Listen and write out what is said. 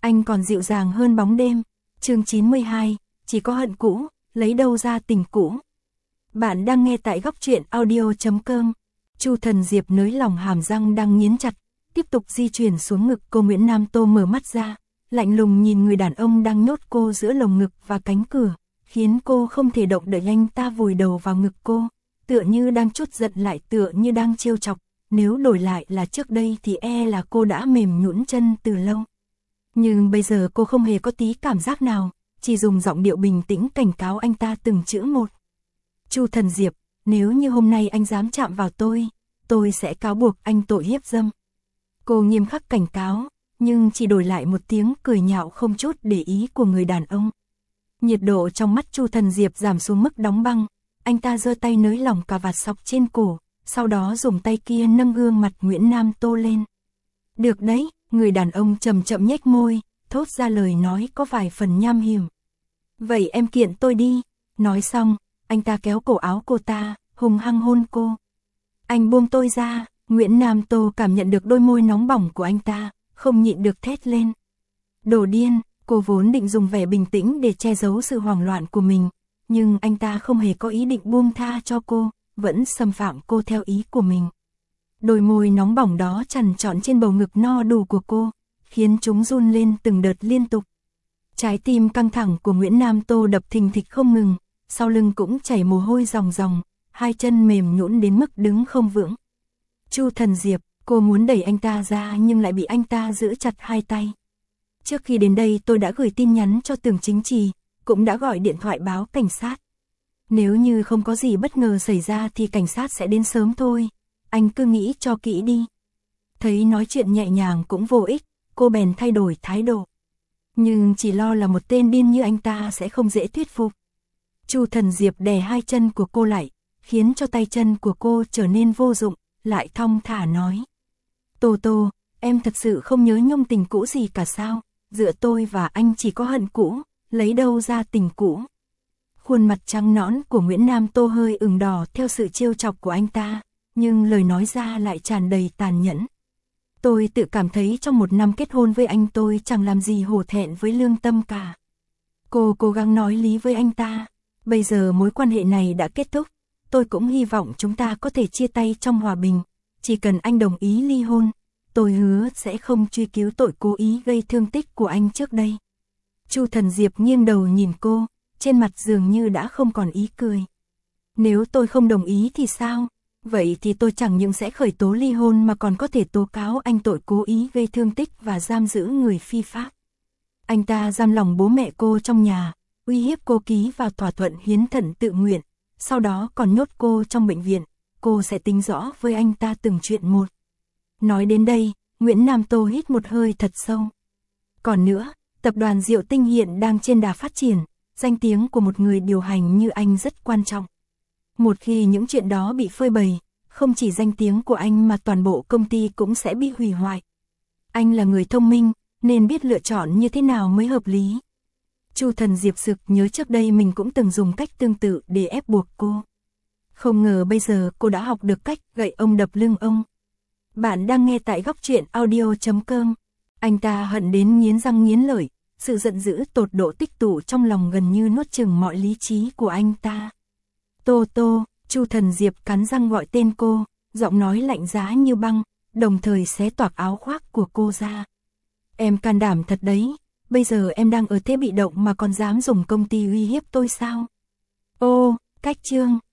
anh còn dịu dàng hơn bóng đêm. Chương 92, chỉ có hận cũ, lấy đâu ra tình cũ. Bạn đang nghe tại góc truyện audio.com. Chu Thần Diệp nới lỏng hàm răng đang nghiến chặt, tiếp tục di chuyển xuống ngực cô. Nguyễn Nam Tô mở mắt ra, lạnh lùng nhìn người đàn ông đang nhốt cô giữa lồng ngực và cánh cửa, khiến cô không thể động đậy. Anh ta vùi đầu vào ngực cô, tựa như đang trút giận, lại tựa như đang trêu chọc. Nếu đổi lại là trước đây thì là cô đã mềm nhũn chân từ lâu. Nhưng bây giờ cô không hề có tí cảm giác nào, chỉ dùng giọng điệu bình tĩnh cảnh cáo anh ta từng chữ một. Chu Thần Diệp, nếu như hôm nay anh dám chạm vào tôi sẽ cáo buộc anh tội hiếp dâm. Cô nghiêm khắc cảnh cáo, nhưng chỉ đổi lại một tiếng cười nhạo không chút để ý của người đàn ông. Nhiệt độ trong mắt Chu Thần Diệp giảm xuống mức đóng băng, anh ta giơ tay nới lỏng cà vạt xộc trên cổ, sau đó dùng tay kia nâng gương mặt Nguyễn Nam Tô lên. Được đấy, người đàn ông chậm chậm nhếch môi, thốt ra lời nói có vài phần nham hiểm. Vậy em kiện tôi đi. Nói xong, anh ta kéo cổ áo cô ta, hung hăng hôn cô. Anh buông tôi ra. Nguyễn Nam Tô cảm nhận được đôi môi nóng bỏng của anh ta, không nhịn được thét lên. Đồ điên. Cô vốn định dùng vẻ bình tĩnh để che giấu sự hoảng loạn của mình, nhưng anh ta không hề có ý định buông tha cho cô, vẫn xâm phạm cô theo ý của mình. Đôi môi nóng bỏng đó chằn trọn trên bầu ngực no đủ của cô, khiến chúng run lên từng đợt liên tục. Trái tim căng thẳng của Nguyễn Nam Tô đập thình thịch không ngừng, sau lưng cũng chảy mồ hôi ròng ròng, hai chân mềm nhũn đến mức đứng không vững. Chu Thần Diệp, cô muốn đẩy anh ta ra nhưng lại bị anh ta giữ chặt hai tay. Trước khi đến đây tôi đã gửi tin nhắn cho Tưởng Chính Trì, cũng đã gọi điện thoại báo cảnh sát. Nếu như không có gì bất ngờ xảy ra thì cảnh sát sẽ đến sớm thôi, anh cứ nghĩ cho kỹ đi. Thấy nói chuyện nhẹ nhàng cũng vô ích, cô bèn thay đổi thái độ. Nhưng chỉ lo là một tên điên như anh ta sẽ không dễ thuyết phục. Chu Thần Diệp đè hai chân của cô lại, khiến cho tay chân của cô trở nên vô dụng, lại thong thả nói. Tô Tô, em thật sự không nhớ nhung tình cũ gì cả sao? Giữa tôi và anh chỉ có hận cũ, lấy đâu ra tình cũ? Khuôn mặt trắng nõn của Nguyễn Nam Tô hơi ửng đỏ theo sự trêu chọc của anh ta, nhưng lời nói ra lại tràn đầy tàn nhẫn. Tôi tự cảm thấy trong một năm kết hôn với anh tôi chẳng làm gì hổ thẹn với lương tâm cả. Cô cố gắng nói lý với anh ta. Bây giờ mối quan hệ này đã kết thúc, tôi cũng hy vọng chúng ta có thể chia tay trong hòa bình. Chỉ cần anh đồng ý ly hôn, tôi hứa sẽ không truy cứu tội cố ý gây thương tích của anh trước đây. Chu Thần Diệp nghiêng đầu nhìn cô, trên mặt dường như đã không còn ý cười. Nếu tôi không đồng ý thì sao? Vậy thì tôi chẳng những sẽ khởi tố ly hôn mà còn có thể tố cáo anh tội cố ý gây thương tích và giam giữ người phi pháp. Anh ta giam lòng bố mẹ cô trong nhà, uy hiếp cô ký vào thỏa thuận hiến thận tự nguyện, sau đó còn nhốt cô trong bệnh viện. Cô sẽ tính rõ với anh ta từng chuyện một. Nói đến đây, Nguyễn Nam Tô hít một hơi thật sâu. Còn nữa, tập đoàn Diệu Tinh hiện đang trên đà phát triển, danh tiếng của một người điều hành như anh rất quan trọng. Một khi những chuyện đó bị phơi bày, không chỉ danh tiếng của anh mà toàn bộ công ty cũng sẽ bị hủy hoại. Anh là người thông minh, nên biết lựa chọn như thế nào mới hợp lý. Chu Thần Diệp sực nhớ trước đây mình cũng từng dùng cách tương tự để ép buộc cô. Không ngờ bây giờ cô đã học được cách gậy ông đập lưng ông. Bạn đang nghe tại góc truyện audio.com. Anh ta hận đến nghiến răng nghiến lợi, sự giận dữ tột độ tích tụ trong lòng gần như nuốt chửng mọi lý trí của anh ta. Tô Tô, Chu Thần Diệp cắn răng gọi tên cô, giọng nói lạnh giá như băng, đồng thời xé toạc áo khoác của cô ra. Em can đảm thật đấy, bây giờ em đang ở thế bị động mà còn dám dùng công ty uy hiếp tôi sao? Ô, cách chương.